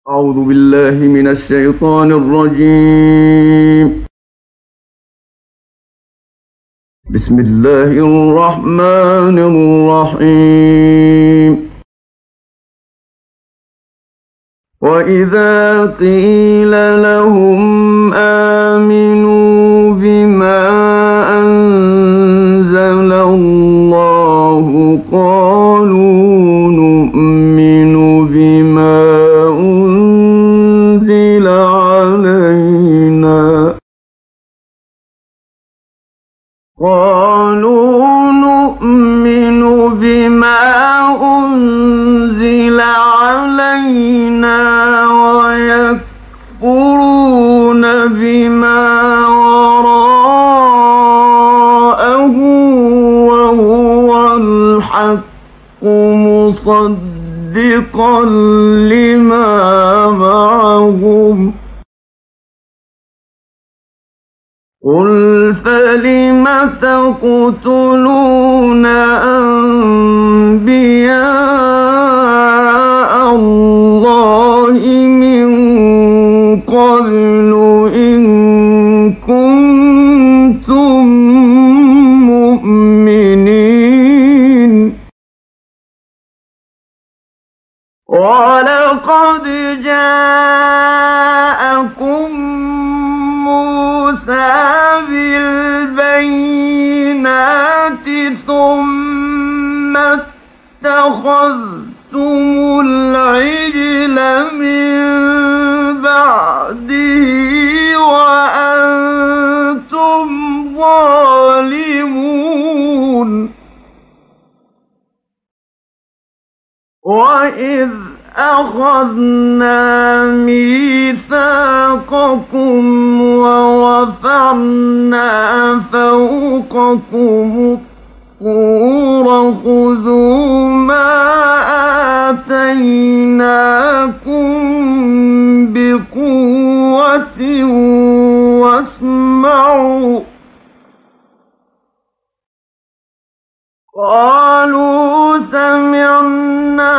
أعوذ بالله من الشيطان الرجيم. بسم الله الرحمن الرحيم. وإذا قيل لهم آمنوا بما أنزل الله قالوا نؤمن بما أنزل علينا ويكفرون بما وراءه وهو الحق مصدقا لما معهم. قل فلم تقتلون أنبياء الله من قبل إن كنتم مؤمنين. ولقد جاءكم موسى بالبينات ثم اتخذتم العجل من بعده وأنتم ظالمون. وإذ أخذنا ميثاقكم ورفعنا فوقكم الطور خذوا ما آتيناكم بقوة واسمعوا. قالوا سمعنا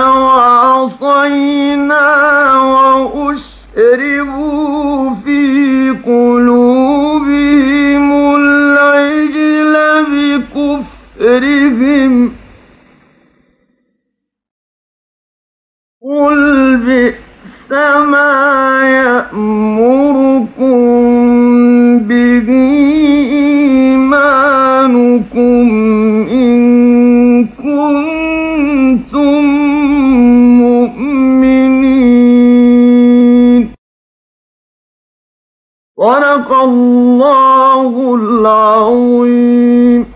وعصينا وأشربوا في قلوبهم العجل بكفرهم. قل بئس ما يأمركم به إيمانكم إن كنتم مؤمنين. صدق الله العظيم.